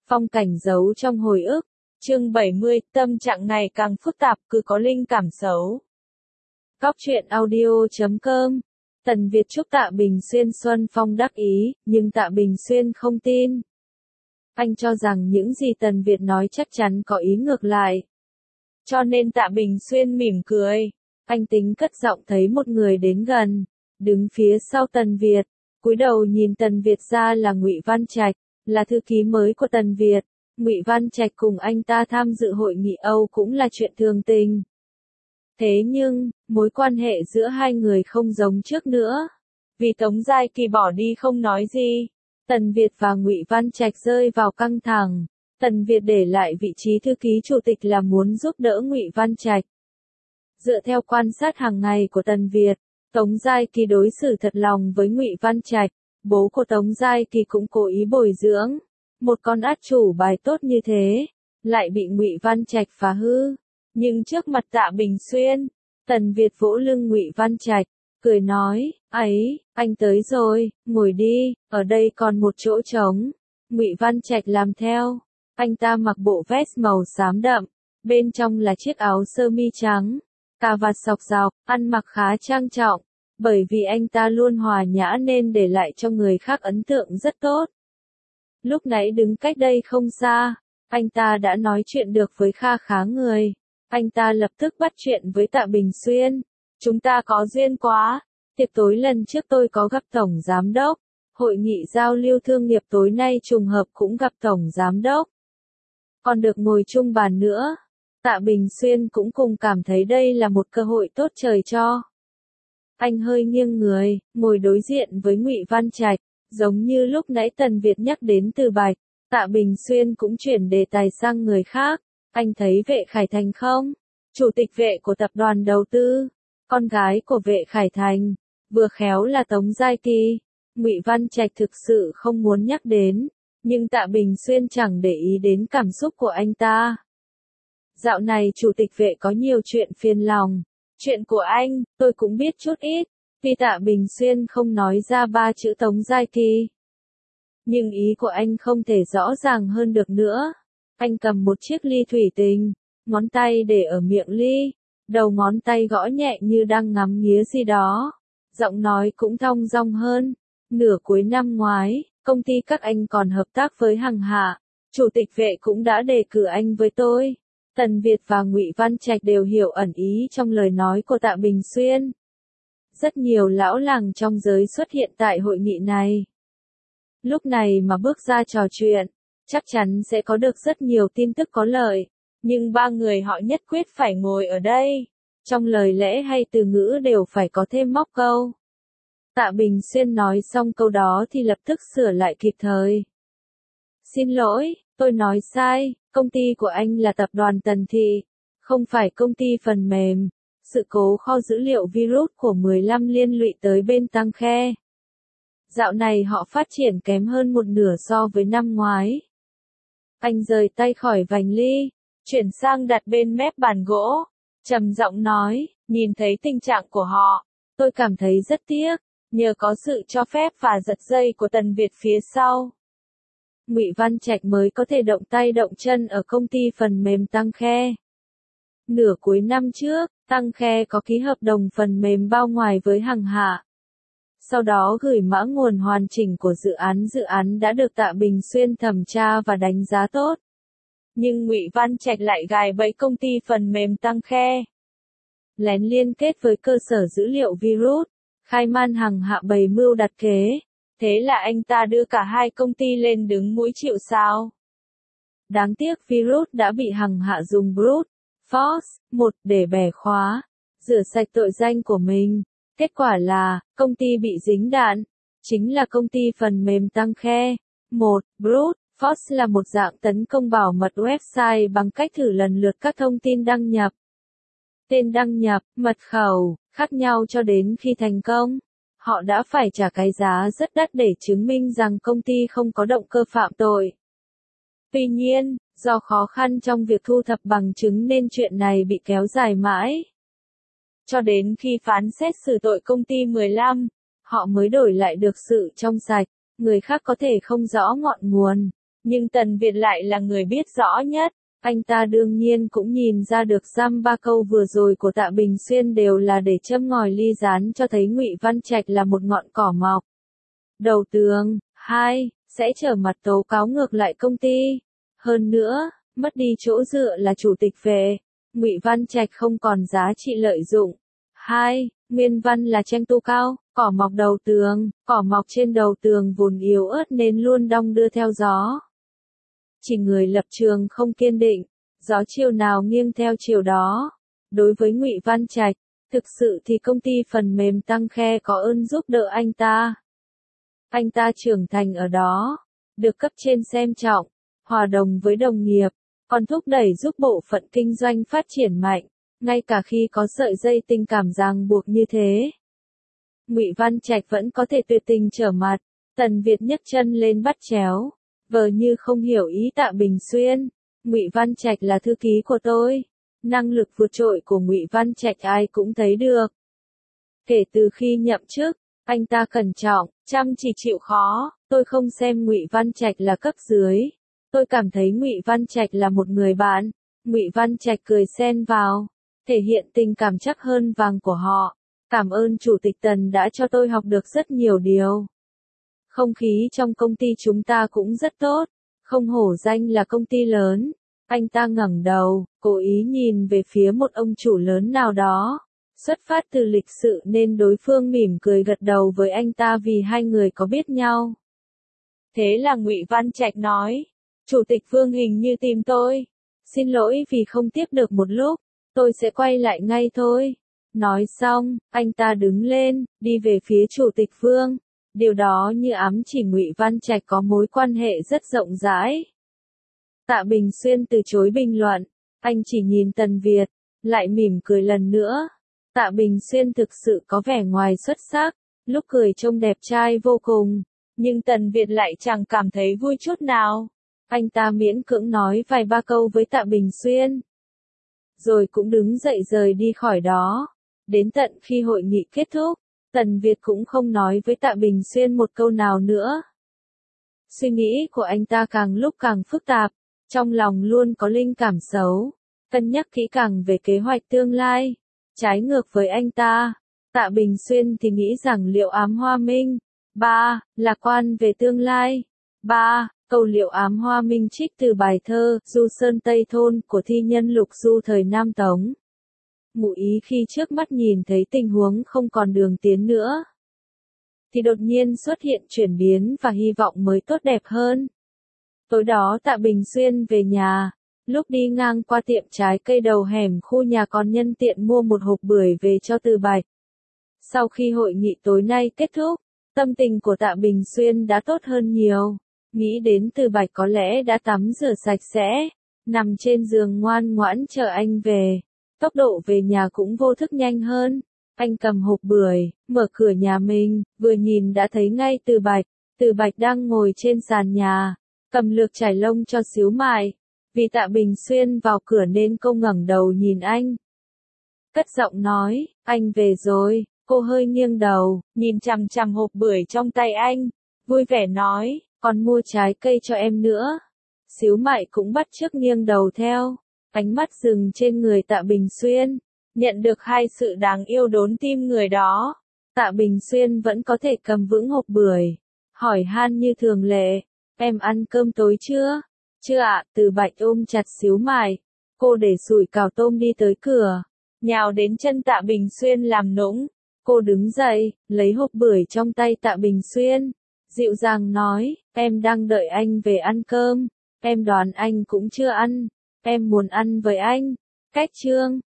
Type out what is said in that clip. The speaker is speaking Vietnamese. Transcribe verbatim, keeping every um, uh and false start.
Phong cảnh giấu trong hồi ức. Chương bảy mươi, tâm trạng ngày càng phức tạp, cứ có linh cảm xấu. Cóc truyện audio chấm com. Tần Việt chúc Tạ Bình Xuyên xuân phong đắc ý, nhưng Tạ Bình Xuyên không tin. Anh cho rằng những gì Tần Việt nói chắc chắn có ý ngược lại. Cho nên Tạ Bình Xuyên mỉm cười. Anh tính cất giọng thấy một người đến gần, đứng phía sau Tần Việt, cúi đầu nhìn Tần Việt ra là Ngụy Văn Trạch, là thư ký mới của Tần Việt. Ngụy Văn Trạch cùng anh ta tham dự hội nghị Âu cũng là chuyện thường tình. Thế nhưng, mối quan hệ giữa hai người không giống trước nữa. Vì Tống Giai Kỳ bỏ đi không nói gì, Tần Việt và Ngụy Văn Trạch rơi vào căng thẳng. Tần Việt để lại vị trí thư ký chủ tịch là muốn giúp đỡ Ngụy Văn Trạch. Dựa theo quan sát hàng ngày của Tần Việt, Tống Giai Kỳ đối xử thật lòng với Ngụy Văn Trạch, bố của Tống Giai Kỳ cũng cố ý bồi dưỡng. Một con át chủ bài tốt như thế, lại bị Ngụy Văn Trạch phá hư. Nhưng trước mặt Tạ Bình Xuyên, Tần Việt vỗ lưng Ngụy Văn Trạch, cười nói, ấy, anh tới rồi, ngồi đi, ở đây còn một chỗ trống. Ngụy Văn Trạch làm theo. Anh ta mặc bộ vest màu xám đậm, bên trong là chiếc áo sơ mi trắng, cà vạt sọc dọc, ăn mặc khá trang trọng, bởi vì anh ta luôn hòa nhã nên để lại cho người khác ấn tượng rất tốt. Lúc nãy đứng cách đây không xa, anh ta đã nói chuyện được với kha khá người. Anh ta lập tức bắt chuyện với Tạ Bình Xuyên. Chúng ta có duyên quá. Tiệc tối lần trước tôi có gặp Tổng Giám Đốc. Hội nghị giao lưu thương nghiệp tối nay trùng hợp cũng gặp Tổng Giám Đốc. Còn được ngồi chung bàn nữa. Tạ Bình Xuyên cũng cùng cảm thấy đây là một cơ hội tốt trời cho. Anh hơi nghiêng người, ngồi đối diện với Ngụy Văn Trạch. Giống như lúc nãy Tần Việt nhắc đến Từ Bạch, Tạ Bình Xuyên cũng chuyển đề tài sang người khác. Anh thấy Vệ Khải Thành không? Chủ tịch vệ của tập đoàn đầu tư, con gái của Vệ Khải Thành, vừa khéo là Tống Giai Kỳ. Ngụy Văn Trạch thực sự không muốn nhắc đến, nhưng Tạ Bình Xuyên chẳng để ý đến cảm xúc của anh ta. Dạo này chủ tịch vệ có nhiều chuyện phiền lòng. Chuyện của anh, tôi cũng biết chút ít. Tuy Tạ Bình Xuyên không nói ra ba chữ Tống Giai Kỳ, nhưng ý của anh không thể rõ ràng hơn được nữa. Anh cầm một chiếc ly thủy tinh, ngón tay để ở miệng ly, đầu ngón tay gõ nhẹ như đang ngắm nghía gì đó. Giọng nói cũng thong dong hơn. Nửa cuối năm ngoái, công ty các anh còn hợp tác với Hằng Hạ. Chủ tịch vệ cũng đã đề cử anh với tôi. Tần Việt và Ngụy Văn Trạch đều hiểu ẩn ý trong lời nói của Tạ Bình Xuyên. Rất nhiều lão làng trong giới xuất hiện tại hội nghị này. Lúc này mà bước ra trò chuyện, chắc chắn sẽ có được rất nhiều tin tức có lợi. Nhưng ba người họ nhất quyết phải ngồi ở đây. Trong lời lẽ hay từ ngữ đều phải có thêm móc câu. Tạ Bình Xuyên nói xong câu đó thì lập tức sửa lại kịp thời. Xin lỗi, tôi nói sai, công ty của anh là tập đoàn Tần Thị, không phải công ty phần mềm. Sự cố kho dữ liệu virus của mười lăm liên lụy tới bên Tăng Khe. Dạo này họ phát triển kém hơn một nửa so với năm ngoái. Anh rời tay khỏi vành ly, chuyển sang đặt bên mép bàn gỗ, trầm giọng nói, nhìn thấy tình trạng của họ, tôi cảm thấy rất tiếc, nhờ có sự cho phép và giật dây của Tần Việt phía sau. Ngụy Văn Trạch mới có thể động tay động chân ở công ty phần mềm Tăng Khe. Nửa cuối năm trước, Tăng Khe có ký hợp đồng phần mềm bao ngoài với Hằng Hạ. Sau đó gửi mã nguồn hoàn chỉnh của dự án. Dự án đã được Tạ Bình Xuyên thẩm tra và đánh giá tốt. Nhưng Ngụy Văn Trạch lại gài bẫy công ty phần mềm Tăng Khe. Lén liên kết với cơ sở dữ liệu virus, khai man Hằng Hạ bày mưu đặt kế. Thế là anh ta đưa cả hai công ty lên đứng mũi chịu sào. Đáng tiếc virus đã bị Hằng Hạ dùng brute force một để bẻ khóa, rửa sạch tội danh của mình. Kết quả là, công ty bị dính đạn, chính là công ty phần mềm Tăng Khe. một. Brute force là một dạng tấn công bảo mật website bằng cách thử lần lượt các thông tin đăng nhập. Tên đăng nhập, mật khẩu, khác nhau cho đến khi thành công. Họ đã phải trả cái giá rất đắt để chứng minh rằng công ty không có động cơ phạm tội. Tuy nhiên, do khó khăn trong việc thu thập bằng chứng nên chuyện này bị kéo dài mãi. Cho đến khi phán xét xử tội công ty mười lăm, họ mới đổi lại được sự trong sạch. Người khác có thể không rõ ngọn nguồn, Nhưng Tần Việt lại là người biết rõ nhất. Anh ta đương nhiên cũng nhìn ra được dăm ba câu vừa rồi của Tạ Bình Xuyên đều là để châm ngòi ly gián cho thấy Ngụy Văn Trạch là một ngọn cỏ mọc đầu tường. Hai, sẽ trở mặt tố cáo ngược lại công ty. Hơn nữa, mất đi chỗ dựa là chủ tịch về, Ngụy Văn Trạch không còn giá trị lợi dụng. Hai, nguyên văn là tranh tu cao, cỏ mọc đầu tường, cỏ mọc trên đầu tường vốn yếu ớt nên luôn đong đưa theo gió. Chỉ người lập trường không kiên định, gió chiều nào nghiêng theo chiều đó. Đối với Ngụy Văn Trạch, thực sự thì công ty phần mềm Tăng Khe có ơn giúp đỡ anh ta. Anh ta trưởng thành ở đó, được cấp trên xem trọng, hòa đồng với đồng nghiệp, còn thúc đẩy giúp bộ phận kinh doanh phát triển mạnh, ngay cả khi có sợi dây tình cảm ràng buộc như thế. Ngụy Văn Trạch vẫn có thể tuyệt tình trở mặt. Tần Việt nhấc chân lên bắt chéo, vờ như không hiểu ý Tạ Bình Xuyên. Ngụy Văn Trạch là thư ký của tôi, năng lực vượt trội của Ngụy Văn Trạch ai cũng thấy được. Kể từ khi nhậm chức, anh ta cẩn trọng, chăm chỉ chịu khó. Tôi không xem Ngụy Văn Trạch là cấp dưới, tôi cảm thấy Ngụy Văn Trạch là một người bạn. Ngụy Văn Trạch cười xen vào, thể hiện tình cảm chắc hơn vàng của họ. Cảm ơn Chủ tịch Tần đã cho tôi học được rất nhiều điều. Không khí trong công ty chúng ta cũng rất tốt, không hổ danh là công ty lớn. Anh ta ngẩng đầu, cố ý nhìn về phía một ông chủ lớn nào đó. Xuất phát từ lịch sự nên đối phương mỉm cười gật đầu với anh ta vì hai người có biết nhau. Thế là Ngụy Văn Trạch nói, Chủ tịch Vương hình như tìm tôi. Xin lỗi vì không tiếp được một lúc, tôi sẽ quay lại ngay thôi. Nói xong, anh ta đứng lên, đi về phía Chủ tịch Vương. Điều đó như ám chỉ Ngụy Văn Trạch có mối quan hệ rất rộng rãi. Tạ Bình Xuyên từ chối bình luận, anh chỉ nhìn Tần Việt, lại mỉm cười lần nữa. Tạ Bình Xuyên thực sự có vẻ ngoài xuất sắc, lúc cười trông đẹp trai vô cùng, nhưng Tần Việt lại chẳng cảm thấy vui chút nào. Anh ta miễn cưỡng nói vài ba câu với Tạ Bình Xuyên, rồi cũng đứng dậy rời đi khỏi đó. Đến tận khi hội nghị kết thúc, Tần Việt cũng không nói với Tạ Bình Xuyên một câu nào nữa. Suy nghĩ của anh ta càng lúc càng phức tạp, trong lòng luôn có linh cảm xấu, cân nhắc kỹ càng về kế hoạch tương lai. Trái ngược với anh ta, Tạ Bình Xuyên thì nghĩ rằng Liệu Ám Hoa Minh, ba, lạc quan về tương lai. ba. Câu Liệu Ám Hoa Minh trích từ bài thơ Du Sơn Tây Thôn của thi nhân Lục Du thời Nam Tống. Ngụ ý khi trước mắt nhìn thấy tình huống không còn đường tiến nữa, thì đột nhiên xuất hiện chuyển biến và hy vọng mới tốt đẹp hơn. Tối đó Tạ Bình Xuyên về nhà, lúc đi ngang qua tiệm trái cây đầu hẻm khu nhà còn nhân tiện mua một hộp bưởi về cho Từ Bạch. Sau khi hội nghị tối nay kết thúc, tâm tình của Tạ Bình Xuyên đã tốt hơn nhiều. Nghĩ đến Từ Bạch có lẽ đã tắm rửa sạch sẽ, nằm trên giường ngoan ngoãn chờ anh về. Tốc độ về nhà cũng vô thức nhanh hơn. Anh cầm hộp bưởi, mở cửa nhà mình, vừa nhìn đã thấy ngay Từ Bạch. Từ Bạch đang ngồi trên sàn nhà, cầm lược chải lông cho xíu mại. Vì Tạ Bình Xuyên vào cửa nên cô ngẩng đầu nhìn anh. Cất giọng nói, anh về rồi. Cô hơi nghiêng đầu, nhìn chằm chằm hộp bưởi trong tay anh, vui vẻ nói, còn mua trái cây cho em nữa. Xíu mại cũng bắt chước nghiêng đầu theo, ánh mắt dừng trên người Tạ Bình Xuyên, nhận được hai sự đáng yêu đốn tim người đó. Tạ Bình Xuyên vẫn có thể cầm vững hộp bưởi, hỏi han như thường lệ, em ăn cơm tối chưa? Chưa ạ. Từ Bạch ôm chặt xíu mại, cô để sủi cảo tôm đi tới cửa, nhào đến chân Tạ Bình Xuyên làm nũng. Cô đứng dậy, lấy hộp bưởi trong tay Tạ Bình Xuyên, dịu dàng nói, em đang đợi anh về ăn cơm, em đoán anh cũng chưa ăn, em muốn ăn với anh. Cách chương